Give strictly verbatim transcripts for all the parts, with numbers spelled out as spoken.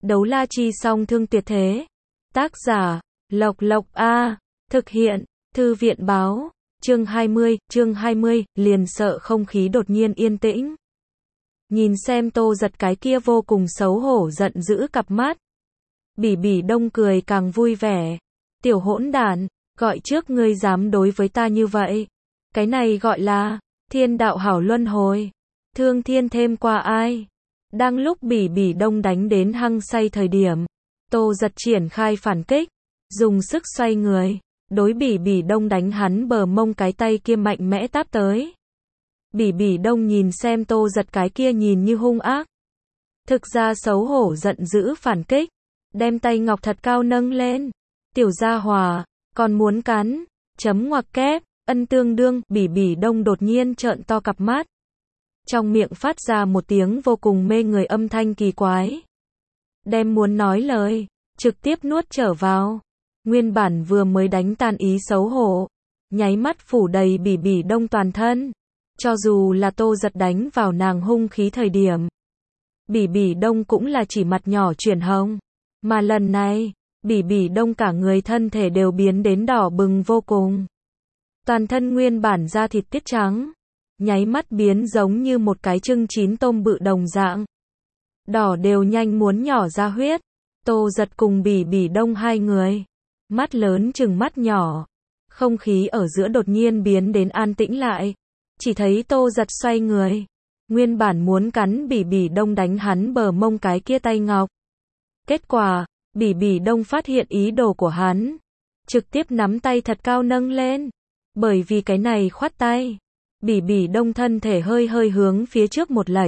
Đấu la chi song thương tuyệt thế. Tác giả, Lộc Lộc A. Thực hiện, Thư viện báo. Chương hai mươi, chương hai mươi, liền sợ không khí đột nhiên yên tĩnh. Nhìn xem Tô Giật cái kia vô cùng xấu hổ giận dữ cặp mắt. Bỉ Bỉ Đông cười càng vui vẻ. Tiểu hỗn đản, gọi trước ngươi dám đối với ta như vậy. Cái này gọi là thiên đạo hảo luân hồi. Thương thiên thêm qua ai. Đang lúc Bỉ Bỉ Đông đánh đến hăng say thời điểm, Tô Giật triển khai phản kích, dùng sức xoay người, đối Bỉ Bỉ Đông đánh hắn bờ mông cái tay kia mạnh mẽ táp tới. Bỉ Bỉ Đông nhìn xem Tô Giật cái kia nhìn như hung ác, thực ra xấu hổ giận dữ phản kích, đem tay ngọc thật cao nâng lên. Tiểu gia hòa, còn muốn cắn, chấm ngoặc kép, ân tương đương. Bỉ Bỉ Đông đột nhiên trợn to cặp mắt, trong miệng phát ra một tiếng vô cùng mê người âm thanh kỳ quái. Đem muốn nói lời, trực tiếp nuốt trở vào. Nguyên bản vừa mới đánh tan ý xấu hổ, nháy mắt phủ đầy Bỉ Bỉ Đông toàn thân. Cho dù là Tô Giật đánh vào nàng hung khí thời điểm, Bỉ Bỉ Đông cũng là chỉ mặt nhỏ chuyển hồng. Mà lần này, Bỉ Bỉ Đông cả người thân thể đều biến đến đỏ bừng vô cùng. Toàn thân nguyên bản da thịt tiết trắng, nháy mắt biến giống như một cái trưng chín tôm bự đồng dạng. Đỏ đều nhanh muốn nhỏ ra huyết. Tô Giật cùng Bỉ Bỉ Đông hai người, mắt lớn chừng mắt nhỏ. Không khí ở giữa đột nhiên biến đến an tĩnh lại. Chỉ thấy Tô Giật xoay người, nguyên bản muốn cắn Bỉ Bỉ Đông đánh hắn bờ mông cái kia tay ngọc. Kết quả, Bỉ Bỉ Đông phát hiện ý đồ của hắn, trực tiếp nắm tay thật cao nâng lên. Bởi vì cái này khoát tay, Bỉ Bỉ Đông thân thể hơi hơi hướng phía trước một lệch.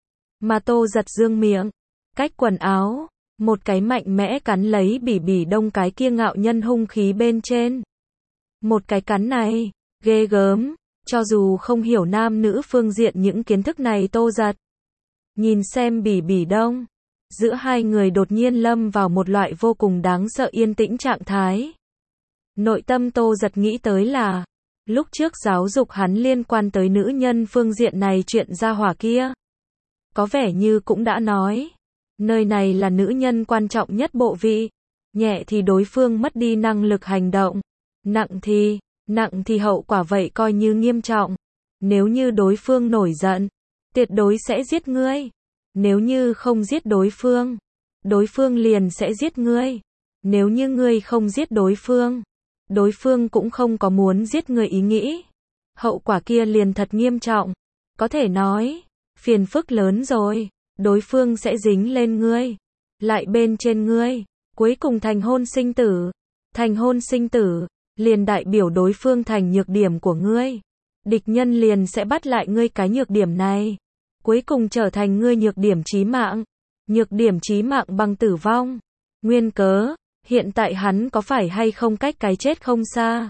Mà Tô Giật dương miệng, cách quần áo, một cái mạnh mẽ cắn lấy Bỉ Bỉ Đông cái kia ngạo nhân hung khí bên trên. Một cái cắn này, ghê gớm, cho dù không hiểu nam nữ phương diện những kiến thức này Tô Giật. Nhìn xem Bỉ Bỉ Đông, giữa hai người đột nhiên lâm vào một loại vô cùng đáng sợ yên tĩnh trạng thái. Nội tâm Tô Giật nghĩ tới là, lúc trước giáo dục hắn liên quan tới nữ nhân phương diện này chuyện gia hỏa kia. Có vẻ như cũng đã nói, nơi này là nữ nhân quan trọng nhất bộ vị, nhẹ thì đối phương mất đi năng lực hành động, nặng thì, nặng thì hậu quả vậy coi như nghiêm trọng. Nếu như đối phương nổi giận, tuyệt đối sẽ giết ngươi. Nếu như không giết đối phương, đối phương liền sẽ giết ngươi. Nếu như ngươi không giết đối phương, đối phương cũng không có muốn giết ngươi ý nghĩ. Hậu quả kia liền thật nghiêm trọng. Có thể nói, phiền phức lớn rồi. Đối phương sẽ dính lên ngươi, lại bên trên ngươi, cuối cùng thành hôn sinh tử. Thành hôn sinh tử, liền đại biểu đối phương thành nhược điểm của ngươi. Địch nhân liền sẽ bắt lại ngươi cái nhược điểm này, cuối cùng trở thành ngươi nhược điểm chí mạng. Nhược điểm chí mạng bằng tử vong. Nguyên cớ, hiện tại hắn có phải hay không cách cái chết không xa.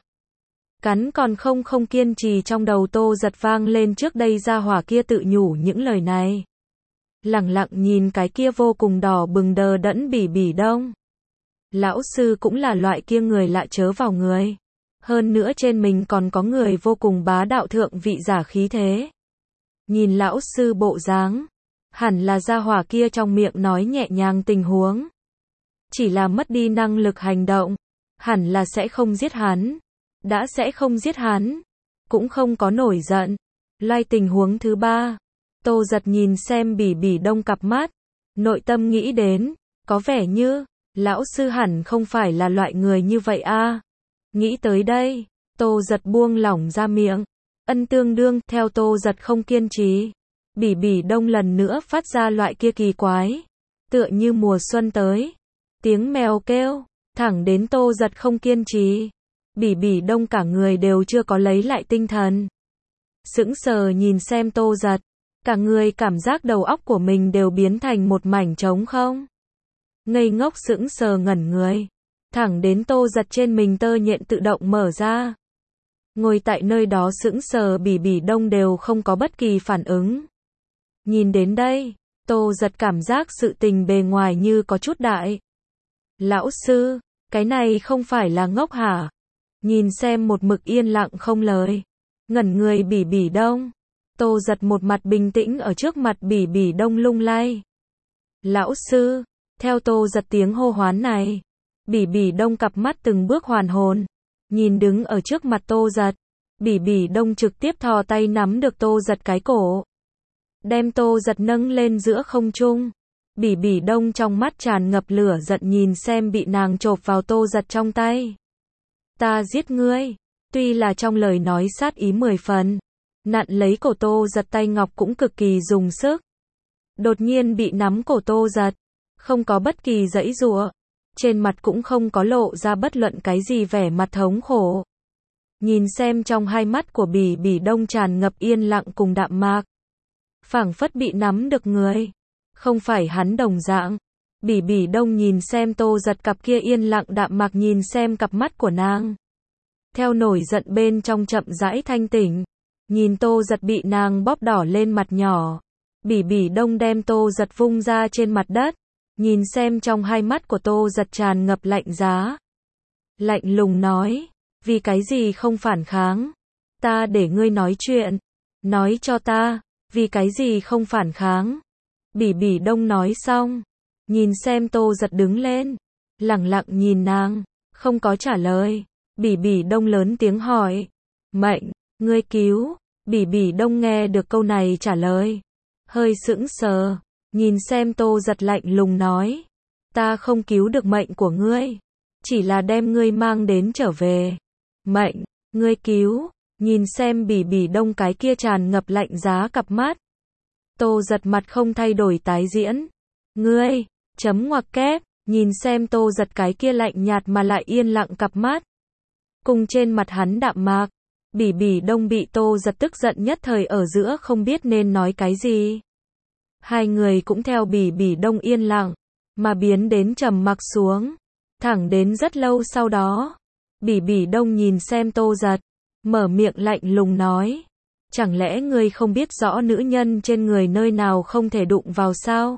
Cắn còn không không kiên trì trong đầu Tô Giật vang lên trước đây gia hỏa kia tự nhủ những lời này. Lẳng lặng nhìn cái kia vô cùng đỏ bừng đờ đẫn Bỉ Bỉ Đông. Lão sư cũng là loại kia người lạ chớ vào người. Hơn nữa trên mình còn có người vô cùng bá đạo thượng vị giả khí thế. Nhìn lão sư bộ dáng, hẳn là gia hỏa kia trong miệng nói nhẹ nhàng tình huống. Chỉ là mất đi năng lực hành động, hẳn là sẽ không giết hắn. Đã sẽ không giết hắn, cũng không có nổi giận. Lai tình huống thứ ba, Tô Giật nhìn xem Bỉ Bỉ Đông cặp mắt, nội tâm nghĩ đến, có vẻ như, lão sư hẳn không phải là loại người như vậy a. Nghĩ tới đây, Tô Giật buông lỏng ra miệng, ân tương đương. Theo Tô Giật không kiên trì, Bỉ Bỉ Đông lần nữa phát ra loại kia kỳ quái, tựa như mùa xuân tới, tiếng mèo kêu, thẳng đến Tô Giật không kiên trì. Bỉ Bỉ Đông cả người đều chưa có lấy lại tinh thần, sững sờ nhìn xem Tô Giật, cả người cảm giác đầu óc của mình đều biến thành một mảnh trống không. Ngây ngốc sững sờ ngẩn người, thẳng đến Tô Giật trên mình tơ nhện tự động mở ra. Ngồi tại nơi đó sững sờ Bỉ Bỉ Đông đều không có bất kỳ phản ứng. Nhìn đến đây, Tô Giật cảm giác sự tình bề ngoài như có chút đại. Lão sư, cái này không phải là ngốc hả? Nhìn xem một mực yên lặng không lời, ngẩn người Bỉ Bỉ Đông, Tô Giật một mặt bình tĩnh ở trước mặt Bỉ Bỉ Đông lung lay. Lão sư, Theo Tô Giật tiếng hô hoán này, Bỉ Bỉ Đông cặp mắt từng bước hoàn hồn, nhìn đứng ở trước mặt Tô Giật. Bỉ Bỉ Đông trực tiếp thò tay nắm được Tô Giật cái cổ, đem Tô Giật nâng lên giữa không trung. Bỉ Bỉ Đông trong mắt tràn ngập lửa giận nhìn xem bị nàng chộp vào Tô Giật trong tay. Ta giết ngươi, tuy là trong lời nói sát ý mười phần, nặn lấy cổ Tô Giật tay ngọc cũng cực kỳ dùng sức. Đột nhiên bị nắm cổ Tô Giật, không có bất kỳ giãy giụa, trên mặt cũng không có lộ ra bất luận cái gì vẻ mặt thống khổ. Nhìn xem trong hai mắt của Bỉ Bỉ Đông tràn ngập yên lặng cùng đạm mạc, phảng phất bị nắm được người, không phải hắn đồng dạng. Bỉ Bỉ Đông nhìn xem Tô Giật cặp kia yên lặng đạm mạc nhìn xem cặp mắt của nàng. Theo nổi giận bên trong chậm rãi thanh tỉnh, nhìn Tô Giật bị nàng bóp đỏ lên mặt nhỏ. Bỉ Bỉ Đông đem Tô Giật vung ra trên mặt đất, nhìn xem trong hai mắt của Tô Giật tràn ngập lạnh giá. Lạnh lùng nói, vì cái gì không phản kháng? Ta để ngươi nói chuyện, nói cho ta, vì cái gì không phản kháng? Bỉ Bỉ Đông nói xong, nhìn xem Tô Giật đứng lên, lẳng lặng nhìn nàng, không có trả lời. Bỉ Bỉ Đông lớn tiếng hỏi, Mệnh, ngươi cứu? Bỉ Bỉ Đông nghe được câu này trả lời, hơi sững sờ, nhìn xem Tô Giật lạnh lùng nói, ta không cứu được mệnh của ngươi, chỉ là đem ngươi mang đến trở về. Mệnh, ngươi cứu? Nhìn xem Bỉ Bỉ Đông cái kia tràn ngập lạnh giá cặp mắt, Tô Giật mặt không thay đổi tái diễn, ngươi, chấm ngoặc kép, nhìn xem Tô Giật cái kia lạnh nhạt mà lại yên lặng cặp mắt, cùng trên mặt hắn đạm mạc. Bỉ Bỉ Đông bị Tô Giật tức giận nhất thời ở giữa không biết nên nói cái gì. Hai người cũng theo Bỉ Bỉ Đông yên lặng, mà biến đến trầm mặc xuống. Thẳng đến rất lâu sau đó, Bỉ Bỉ Đông nhìn xem Tô Giật, mở miệng lạnh lùng nói, chẳng lẽ ngươi không biết rõ nữ nhân trên người nơi nào không thể đụng vào sao?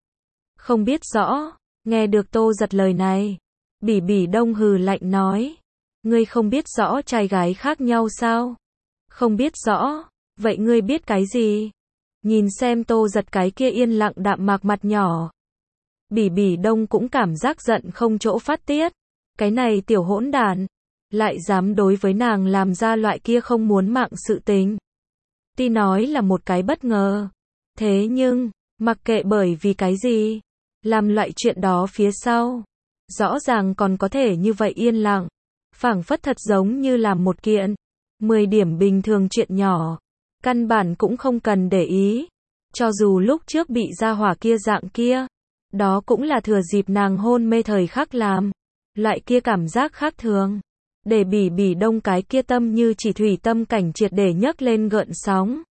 Không biết rõ. Nghe được Tô Giật lời này, Bỉ Bỉ Đông hừ lạnh nói, ngươi không biết rõ trai gái khác nhau sao? Không biết rõ, vậy ngươi biết cái gì? Nhìn xem Tô Giật cái kia yên lặng đạm mạc mặt nhỏ, Bỉ Bỉ Đông cũng cảm giác giận không chỗ phát tiết. Cái này tiểu hỗn đản, lại dám đối với nàng làm ra loại kia không muốn mạng sự tình. Tuy nói là một cái bất ngờ, thế nhưng, mặc kệ bởi vì cái gì, làm loại chuyện đó phía sau, rõ ràng còn có thể như vậy yên lặng, phảng phất thật giống như làm một kiện mười điểm bình thường chuyện nhỏ, căn bản cũng không cần để ý. Cho dù lúc trước bị gia hỏa kia dạng kia, đó cũng là thừa dịp nàng hôn mê thời khắc làm, loại kia cảm giác khác thường, để Bỉ Bỉ Đông cái kia tâm như chỉ thủy tâm cảnh triệt để nhấc lên gợn sóng.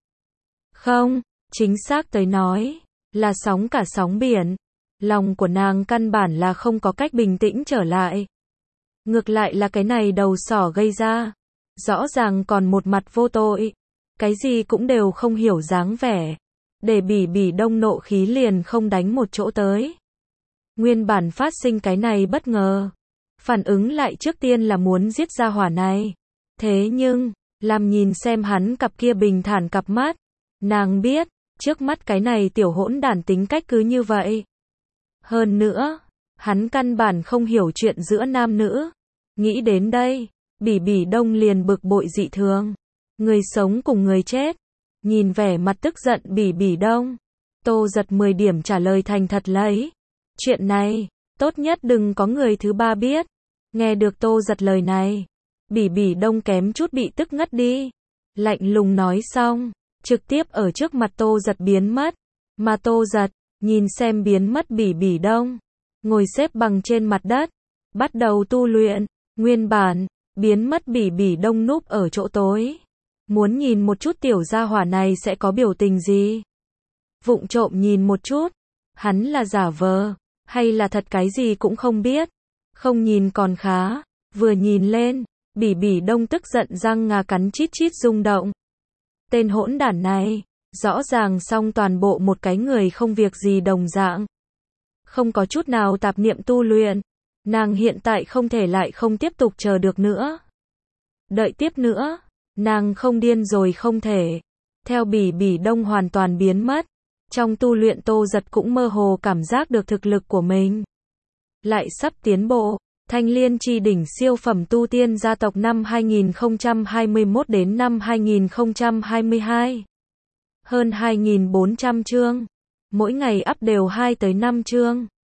Không, chính xác tới nói, là sóng cả sóng biển. Lòng của nàng căn bản là không có cách bình tĩnh trở lại. Ngược lại là cái này đầu sỏ gây ra, rõ ràng còn một mặt vô tội, cái gì cũng đều không hiểu dáng vẻ, để Bỉ Bỉ Đông nộ khí liền không đánh một chỗ tới. Nguyên bản phát sinh cái này bất ngờ, phản ứng lại trước tiên là muốn giết gia hỏa này. Thế nhưng, làm nhìn xem hắn cặp kia bình thản cặp mắt, nàng biết, trước mắt cái này tiểu hỗn đản tính cách cứ như vậy. Hơn nữa, hắn căn bản không hiểu chuyện giữa nam nữ. Nghĩ đến đây, Bỉ Bỉ Đông liền bực bội dị thường. Người sống cùng người chết. Nhìn vẻ mặt tức giận Bỉ Bỉ Đông, Tô Giật mười điểm trả lời thành thật lấy. Chuyện này, tốt nhất đừng có người thứ ba biết. Nghe được Tô Giật lời này, Bỉ Bỉ Đông kém chút bị tức ngất đi. Lạnh lùng nói xong, trực tiếp ở trước mặt Tô Giật biến mất. Mà Tô Giật, nhìn xem biến mất Bỉ Bỉ Đông, ngồi xếp bằng trên mặt đất, bắt đầu tu luyện. Nguyên bản, biến mất Bỉ Bỉ Đông núp ở chỗ tối, muốn nhìn một chút tiểu gia hỏa này sẽ có biểu tình gì. Vụng trộm nhìn một chút, hắn là giả vờ, hay là thật cái gì cũng không biết. Không nhìn còn khá, vừa nhìn lên, Bỉ Bỉ Đông tức giận răng ngà cắn chít chít rung động. Tên hỗn đản này, rõ ràng xong toàn bộ một cái người không việc gì đồng dạng. Không có chút nào tạp niệm tu luyện. Nàng hiện tại không thể lại không tiếp tục chờ được nữa. Đợi tiếp nữa, nàng không điên rồi không thể. Theo Bỉ Bỉ Đông hoàn toàn biến mất, Trong tu luyện Tô Giật cũng mơ hồ cảm giác được thực lực của mình lại sắp tiến bộ. Thanh Liên Chi Đỉnh siêu phẩm tu tiên gia tộc năm hai nghìn không trăm hai mươi mốt đến năm hai nghìn không trăm hai mươi hai. Hơn hai nghìn bốn trăm chương. Mỗi ngày up đều hai tới năm chương.